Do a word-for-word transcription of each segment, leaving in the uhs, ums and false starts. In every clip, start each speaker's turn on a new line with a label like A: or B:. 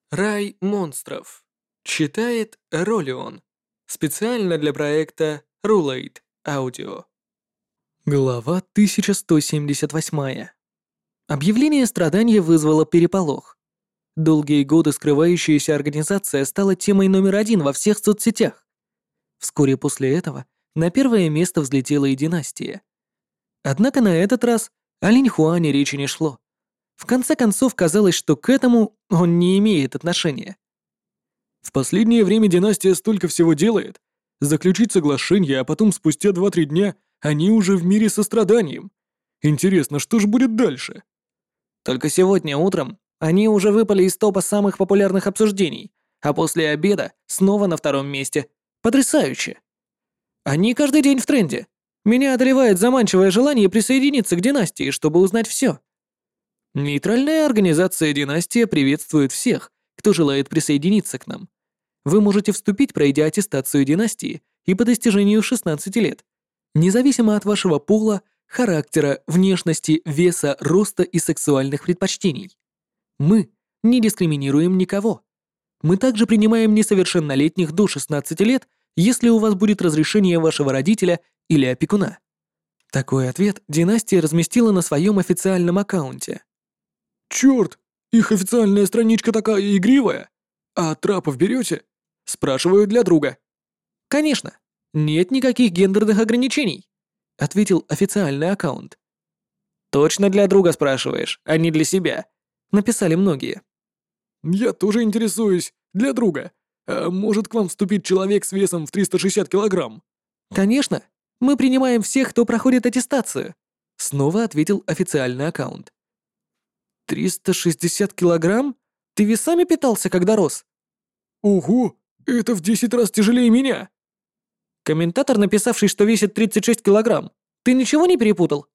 A: Рай монстров. Читает Ролион. Специально для проекта Rulate Audio. Глава тысяча сто семьдесят восемь. Объявление страдания вызвало переполох. Долгие годы скрывающаяся организация стала темой номер один во всех соцсетях. Вскоре после этого на первое место взлетела и династия. Однако на этот раз о Линьхуане речи не шло. В конце концов, казалось, что к этому он не имеет отношения. В последнее время династия столько всего делает. Заключить соглашение, а потом спустя два-три дня они уже в мире со страданием. Интересно, что же будет дальше? Только сегодня утром они уже выпали из топа самых популярных обсуждений, а после обеда снова на втором месте. Потрясающе. Они каждый день в тренде. Меня одолевает заманчивое желание присоединиться к династии, чтобы узнать все. Нейтральная организация «Династия» приветствует всех, кто желает присоединиться к нам. Вы можете вступить, пройдя аттестацию династии и по достижению шестнадцати лет, независимо от вашего пола, характера, внешности, веса, роста и сексуальных предпочтений. Мы не дискриминируем никого. Мы также принимаем несовершеннолетних до шестнадцати лет, если у вас будет разрешение вашего родителя или опекуна. Такой ответ династия разместила на своем официальном аккаунте. «Чёрт, их официальная страничка такая игривая. А трапов берете?» Спрашиваю для друга. «Конечно, нет никаких гендерных ограничений», ответил официальный аккаунт. «Точно для друга спрашиваешь, а не для себя», написали многие. «Я тоже интересуюсь, для друга. А может к вам вступить человек с весом в триста шестьдесят килограмм?» «Конечно, мы принимаем всех, кто проходит аттестацию», снова ответил официальный аккаунт. «триста шестьдесят килограмм? Ты весами питался, когда рос?» «Ого, это в десять раз тяжелее меня!» «Комментатор, написавший, что весит тридцать шесть килограмм. Ты ничего не перепутал?»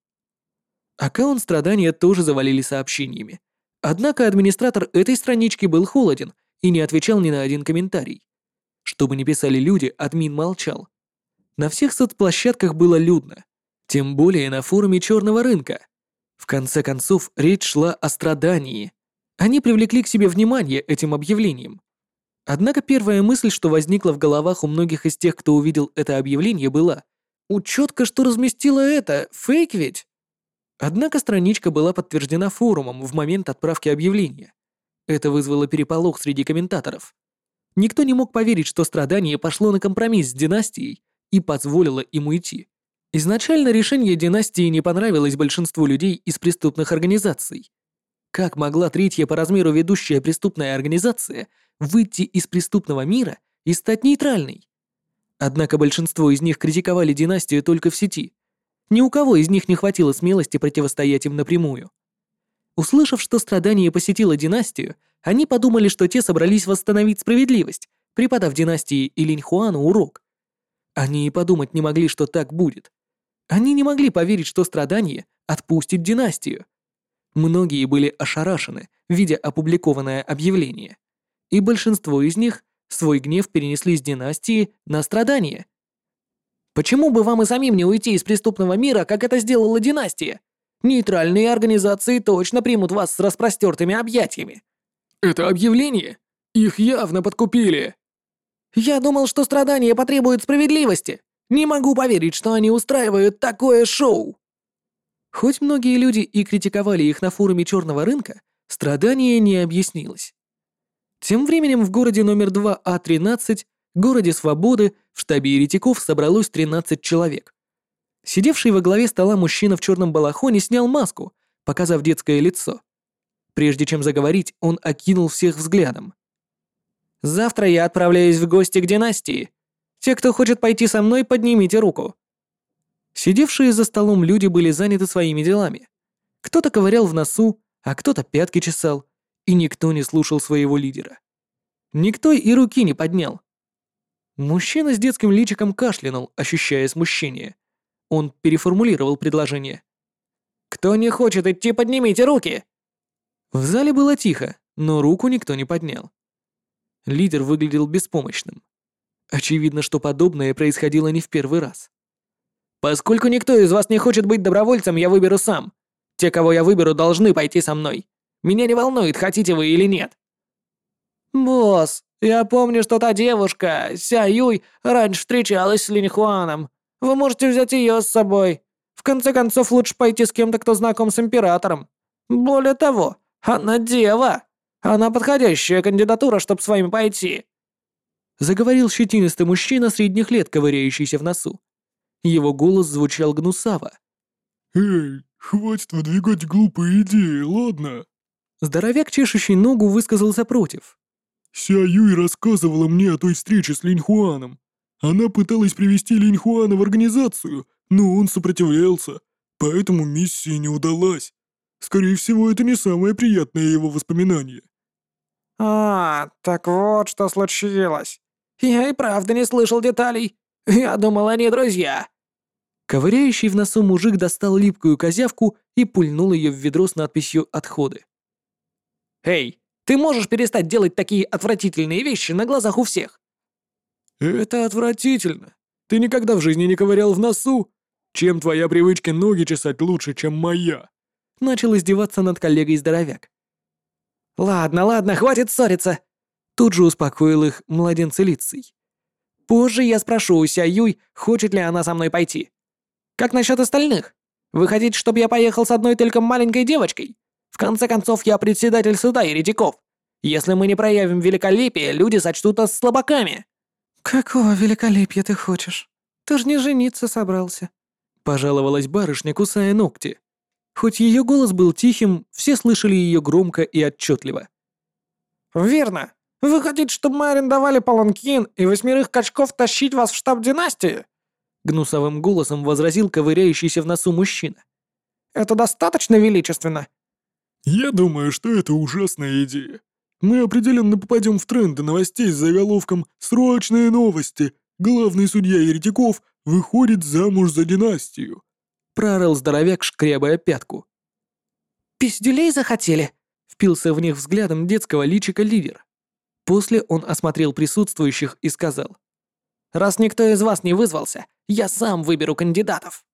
A: Аккаунт страдания тоже завалили сообщениями. Однако администратор этой странички был холоден и не отвечал ни на один комментарий. Что бы ни писали люди, админ молчал. На всех соцплощадках было людно. Тем более на форуме черного рынка. В конце концов, речь шла о страдании. Они привлекли к себе внимание этим объявлением. Однако первая мысль, что возникла в головах у многих из тех, кто увидел это объявление, была: «Учетка, что разместила это, фейк ведь?» Однако страничка была подтверждена форумом в момент отправки объявления. Это вызвало переполох среди комментаторов. Никто не мог поверить, что страдание пошло на компромисс с династией и позволило им уйти. Изначально решение династии не понравилось большинству людей из преступных организаций. Как могла третья по размеру ведущая преступная организация выйти из преступного мира и стать нейтральной? Однако большинство из них критиковали династию только в сети. Ни у кого из них не хватило смелости противостоять им напрямую. Услышав, что страдание посетило династию, они подумали, что те собрались восстановить справедливость, преподав династии и Линьхуану урок. Они и подумать не могли, что так будет. Они не могли поверить, что страдание отпустит династию. Многие были ошарашены, видя опубликованное объявление. И большинство из них свой гнев перенесли с династии на страдание. «Почему бы вам и самим не уйти из преступного мира, как это сделала династия? Нейтральные организации точно примут вас с распростертыми объятиями». «Это объявление? Их явно подкупили». «Я думал, что страдание потребует справедливости. Не могу поверить, что они устраивают такое шоу». Хоть многие люди и критиковали их на форуме черного рынка, страдание не объяснилось. Тем временем в городе номер два А тринадцать, городе Свободы, в штабе еретиков собралось тринадцать человек. Сидевший во главе стола мужчина в черном балахоне снял маску, показав детское лицо. Прежде чем заговорить, он окинул всех взглядом. «Завтра я отправляюсь в гости к династии. Те, кто хочет пойти со мной, поднимите руку». Сидевшие за столом люди были заняты своими делами. Кто-то ковырял в носу, а кто-то пятки чесал, и никто не слушал своего лидера. Никто и руки не поднял. Мужчина с детским личиком кашлянул, ощущая смущение. Он переформулировал предложение. «Кто не хочет идти, поднимите руки!» В зале было тихо, но руку никто не поднял. Лидер выглядел беспомощным. Очевидно, что подобное происходило не в первый раз. «Поскольку никто из вас не хочет быть добровольцем, я выберу сам. Те, кого я выберу, должны пойти со мной. Меня не волнует, хотите вы или нет».
B: «Босс, я помню, что та девушка, Ся Юй, раньше встречалась с Линь Хуаном. Вы можете взять ее с собой. В конце концов, лучше пойти с кем-то, кто знаком с императором. Более того, она дева. Она подходящая кандидатура, чтобы с вами пойти».
A: Заговорил щетинистый мужчина средних лет, ковыряющийся в носу. Его голос звучал гнусаво.
C: «Эй, хватит выдвигать глупые идеи, ладно?»
A: Здоровяк, чешущий ногу, высказался против.
C: Ся Юй рассказывала мне о той встрече с Линь Хуаном. Она пыталась привести Линь Хуана в организацию, но он сопротивлялся, поэтому миссия не удалась. Скорее всего, это не самое приятное его воспоминание.
B: «А, так вот что случилось. Я и правда не слышал деталей. Я думал, они друзья».
A: Ковыряющий в носу мужик достал липкую козявку и пульнул ее в ведро с надписью «Отходы».
B: «Эй, ты можешь перестать делать такие отвратительные вещи на глазах у всех?»
C: «Это отвратительно. Ты никогда в жизни не ковырял в носу? Чем твоя привычка ноги чесать лучше, чем моя?»
A: Начал издеваться над коллегой здоровяк.
B: «Ладно, ладно, хватит ссориться!»
A: Тут же успокоил их младенцы лицей.
B: «Позже я спрошу у Ся Юй, хочет ли она со мной пойти. Как насчет остальных? Вы хотите, чтобы я поехал с одной только маленькой девочкой? В конце концов, я председатель суда еретиков. Если мы не проявим великолепие, люди сочтут нас слабаками».
A: «Какого великолепия ты хочешь? Ты ж не жениться собрался», — пожаловалась барышня, кусая ногти. Хоть ее голос был тихим, все слышали ее громко и отчетливо.
B: «Верно. Вы хотите, чтобы мы арендовали паланкин и восьмерых качков тащить вас в штаб династии?»
A: Гнусовым голосом возразил ковыряющийся в носу мужчина.
B: «Это достаточно величественно?»
C: «Я думаю, что это ужасная идея. Мы определенно попадем в тренды новостей с заголовком «Срочные новости! Главный судья еретиков выходит замуж за династию!»
A: Проорал здоровяк, шкрябая пятку.
B: «Пиздюлей захотели?»
A: Впился в них взглядом детского личика лидер. После он осмотрел присутствующих и сказал.
B: «Раз никто из вас не вызвался, я сам выберу кандидатов».